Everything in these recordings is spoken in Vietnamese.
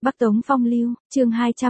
Bắc Tống Phong Lưu, chương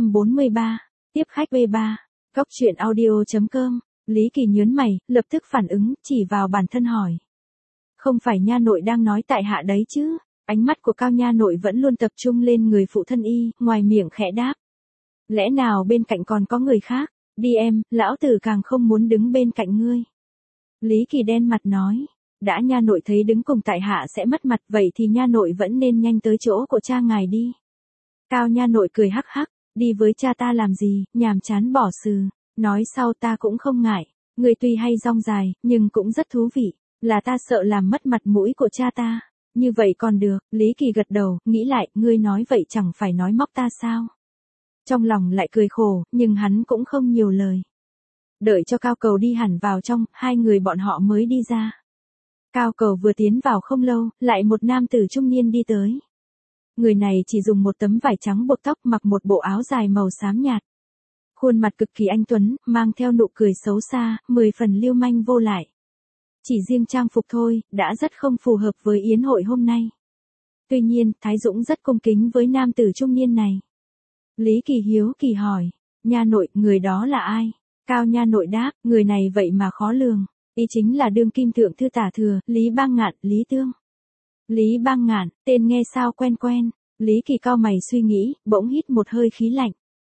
243, tiếp khách V3, góc truyện audio.com, Lý Kỳ nhớn mày, lập tức phản ứng, chỉ vào bản thân hỏi. Không phải nha nội đang nói tại hạ đấy chứ? Ánh mắt của Cao nha nội vẫn luôn tập trung lên người phụ thân y, ngoài miệng khẽ đáp. Lẽ nào bên cạnh còn có người khác? Đi em, lão tử càng không muốn đứng bên cạnh ngươi. Lý Kỳ đen mặt nói. Đã nha nội thấy đứng cùng tại hạ sẽ mất mặt, vậy thì nha nội vẫn nên nhanh tới chỗ của cha ngài đi. Cao nha nội cười hắc hắc, đi với cha ta làm gì, nhàm chán bỏ sừ, nói sau ta cũng không ngại, người tuy hay rong dài, nhưng cũng rất thú vị, là ta sợ làm mất mặt mũi của cha ta, như vậy còn được. Lý Kỳ gật đầu, nghĩ lại, ngươi nói vậy chẳng phải nói móc ta sao? Trong lòng lại cười khổ, nhưng hắn cũng không nhiều lời. Đợi cho Cao Cầu đi hẳn vào trong, hai người bọn họ mới đi ra. Cao Cầu vừa tiến vào không lâu, lại một nam tử trung niên đi tới. Người này chỉ dùng một tấm vải trắng buộc tóc, mặc một bộ áo dài màu xám nhạt. Khuôn mặt cực kỳ anh tuấn, mang theo nụ cười xấu xa, 10 phần lưu manh vô lại. Chỉ riêng trang phục thôi, đã rất không phù hợp với yến hội hôm nay. Tuy nhiên, Thái Dũng rất cung kính với nam tử trung niên này. Lý Kỳ hiếu kỳ hỏi, nha nội, người đó là ai? Cao nha nội đáp, người này vậy mà khó lường. Y chính là đương kim thượng thư tả thừa, Lý Bang Ngạn, Lý Tương. Lý Bang Ngạn, tên nghe sao quen quen. Lý Kỳ cau mày suy nghĩ, bỗng hít một hơi khí lạnh.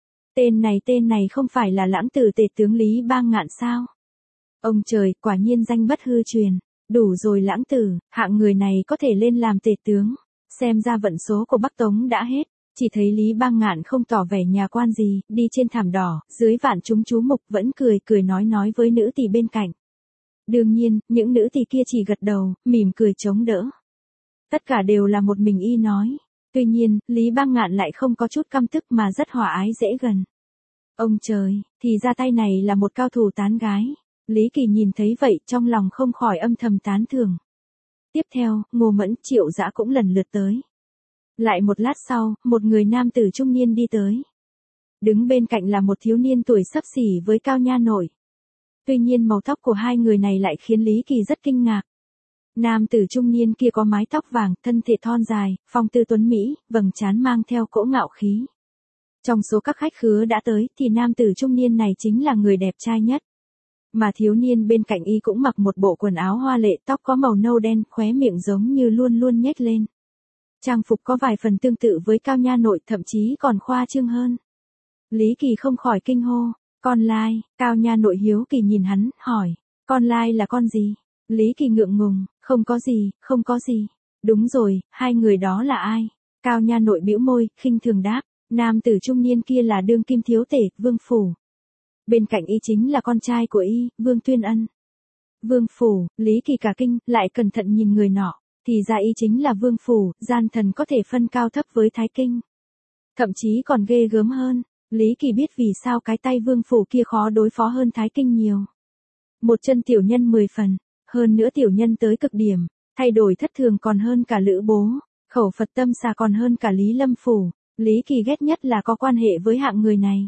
Tên này không phải là lãng tử tể tướng Lý Bang Ngạn sao? Ông trời, quả nhiên danh bất hư truyền. Đủ rồi lãng tử, hạng người này có thể lên làm tể tướng. Xem ra vận số của Bắc Tống đã hết. Chỉ thấy Lý Bang Ngạn không tỏ vẻ nhà quan gì, đi trên thảm đỏ, dưới vạn chúng chú mục vẫn cười nói với nữ tỳ bên cạnh. Đương nhiên, những nữ tỳ kia chỉ gật đầu, mỉm cười chống đỡ. Tất cả đều là một mình y nói. Tuy nhiên, Lý Bang Ngạn lại không có chút căm tức mà rất hòa ái dễ gần. Ông trời, thì ra tay này là một cao thủ tán gái. Lý Kỳ nhìn thấy vậy trong lòng không khỏi âm thầm tán thưởng. Tiếp theo, Ngô Mẫn, Triệu Dã cũng lần lượt tới. Lại một lát sau, một người nam tử trung niên đi tới. Đứng bên cạnh là một thiếu niên tuổi xấp xỉ với Cao nha nội. Tuy nhiên màu tóc của hai người này lại khiến Lý Kỳ rất kinh ngạc. Nam tử trung niên kia có mái tóc vàng, thân thể thon dài, phong tư tuấn mỹ, vầng trán mang theo cỗ ngạo khí. Trong số các khách khứa đã tới thì nam tử trung niên này chính là người đẹp trai nhất. Mà thiếu niên bên cạnh y cũng mặc một bộ quần áo hoa lệ, tóc có màu nâu đen, khóe miệng giống như luôn nhếch lên. Trang phục có vài phần tương tự với Cao nha nội, thậm chí còn khoa trương hơn. Lý Kỳ không khỏi kinh hô, con lai. Cao nha nội hiếu kỳ nhìn hắn, hỏi, con lai là con gì? Lý Kỳ ngượng ngùng, không có gì. Đúng rồi, hai người đó là ai? Cao nha nội bĩu môi, khinh thường đáp, nam tử trung niên kia là đương kim thiếu tể, Vương Phủ. Bên cạnh y chính là con trai của y, Vương Tuyên Ân. Vương Phủ, Lý Kỳ cả kinh, lại cẩn thận nhìn người nọ, thì ra y chính là Vương Phủ, gian thần có thể phân cao thấp với Thái Kinh. Thậm chí còn ghê gớm hơn, Lý Kỳ biết vì sao cái tay Vương Phủ kia khó đối phó hơn Thái Kinh nhiều. Một chân tiểu nhân 10 phần, hơn nữa tiểu nhân tới cực điểm, thay đổi thất thường còn hơn cả Lữ Bố, khẩu Phật tâm xà còn hơn cả Lý Lâm Phủ. Lý Kỳ ghét nhất là có quan hệ với hạng người này.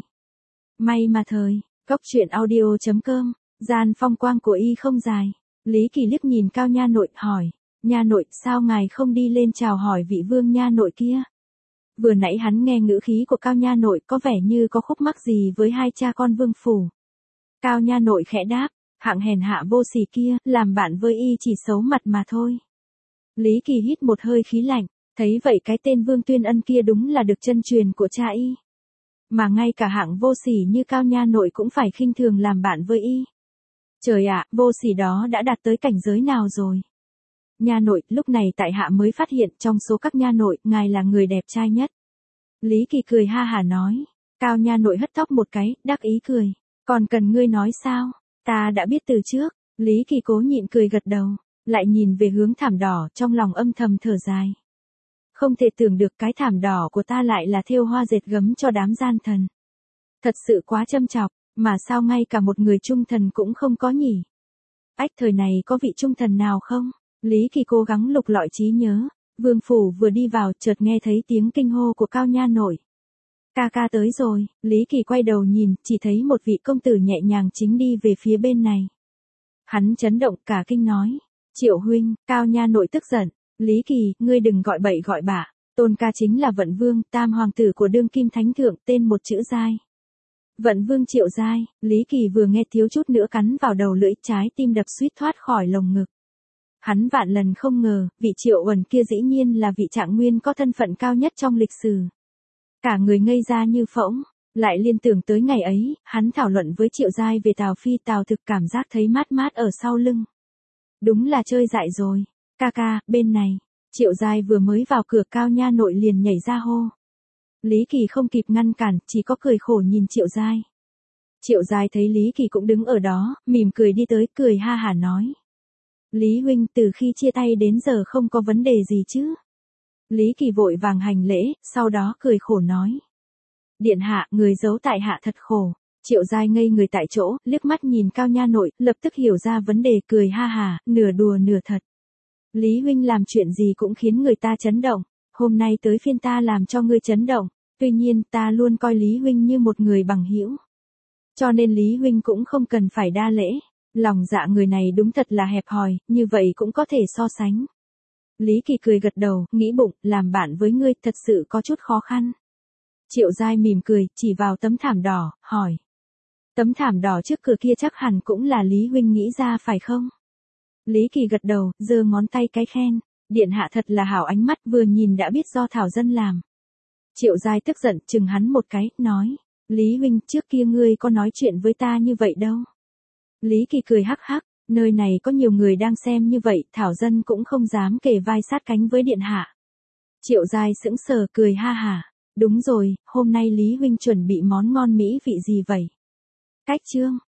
May mà thời, góc truyện audio.com, gian phong quang của y không dài. Lý Kỳ liếc nhìn Cao nha nội, hỏi, nha nội, sao ngài không đi lên chào hỏi vị Vương nha nội kia? Vừa nãy hắn nghe ngữ khí của Cao nha nội có vẻ như có khúc mắc gì với hai cha con Vương Phủ. Cao nha nội khẽ đáp, hạng hèn hạ vô sỉ kia, làm bạn với y chỉ xấu mặt mà thôi. Lý Kỳ hít một hơi khí lạnh, thấy vậy cái tên Vương Tuyên Ân kia đúng là được chân truyền của cha y. Mà ngay cả hạng vô sỉ như Cao nha nội cũng phải khinh thường làm bạn với y. Trời ạ, vô sỉ đó đã đạt tới cảnh giới nào rồi? Nha nội, lúc này tại hạ mới phát hiện trong số các nha nội, ngài là người đẹp trai nhất. Lý Kỳ cười ha hả nói. Cao nha nội hất tóc một cái, đắc ý cười. Còn cần ngươi nói sao? Ta đã biết từ trước. Lý Kỳ cố nhịn cười gật đầu, lại nhìn về hướng thảm đỏ, trong lòng âm thầm thở dài. Không thể tưởng được cái thảm đỏ của ta lại là thêu hoa dệt gấm cho đám gian thần. Thật sự quá châm chọc, mà sao ngay cả một người trung thần cũng không có nhỉ? Ách, thời này có vị trung thần nào không? Lý Kỳ cố gắng lục lọi trí nhớ. Vương Phủ vừa đi vào, chợt nghe thấy tiếng kinh hô của Cao nha nội. Ca ca tới rồi. Lý Kỳ quay đầu nhìn, chỉ thấy một vị công tử nhẹ nhàng chính đi về phía bên này. Hắn chấn động, cả kinh nói, Triệu huynh. Cao nha nội tức giận, Lý Kỳ, ngươi đừng gọi bậy gọi bạ, Tôn ca chính là Vận Vương, tam hoàng tử của đương kim thánh thượng, tên một chữ Giai. Vận Vương Triệu Giai, Lý Kỳ vừa nghe thiếu chút nữa cắn vào đầu lưỡi, trái tim đập suýt thoát khỏi lồng ngực. Hắn vạn lần không ngờ, vị Triệu Uẩn kia dĩ nhiên là vị Trạng Nguyên có thân phận cao nhất trong lịch sử. Cả người ngây ra như phỗng, lại liên tưởng tới ngày ấy, hắn thảo luận với Triệu Giai về Tào Phi, Tào Thực cảm giác thấy mát mát ở sau lưng. Đúng là chơi dại rồi. Ca ca, bên này. Triệu Giai vừa mới vào cửa, Cao nha nội liền nhảy ra hô. Lý Kỳ không kịp ngăn cản, chỉ có cười khổ nhìn Triệu Giai. Triệu Giai thấy Lý Kỳ cũng đứng ở đó, mỉm cười đi tới, cười ha hả nói. Lý huynh, từ khi chia tay đến giờ không có vấn đề gì chứ? Lý Kỳ vội vàng hành lễ, sau đó cười khổ nói. Điện hạ, người giấu tại hạ thật khổ. Triệu Giai ngây người tại chỗ, liếc mắt nhìn Cao nha nội, lập tức hiểu ra vấn đề, cười ha hả, nửa đùa nửa thật. Lý huynh làm chuyện gì cũng khiến người ta chấn động, hôm nay tới phiên ta làm cho ngươi chấn động, tuy nhiên ta luôn coi Lý huynh như một người bằng hữu. Cho nên Lý huynh cũng không cần phải đa lễ, lòng dạ người này đúng thật là hẹp hòi, như vậy cũng có thể so sánh. Lý Kỳ cười gật đầu, nghĩ bụng, làm bạn với ngươi thật sự có chút khó khăn. Triệu Giai mỉm cười, chỉ vào tấm thảm đỏ, hỏi. Tấm thảm đỏ trước cửa kia chắc hẳn cũng là Lý huynh nghĩ ra phải không? Lý Kỳ gật đầu, giơ ngón tay cái khen. Điện hạ thật là hảo ánh mắt, vừa nhìn đã biết do Thảo Dân làm. Triệu Giai tức giận, chừng hắn một cái, nói. Lý huynh, trước kia ngươi có nói chuyện với ta như vậy đâu. Lý Kỳ cười hắc hắc, nơi này có nhiều người đang xem như vậy, Thảo Dân cũng không dám kề vai sát cánh với điện hạ. Triệu Giai sững sờ, cười ha hả. Đúng rồi, hôm nay Lý huynh chuẩn bị món ngon mỹ vị gì vậy? Cách chương.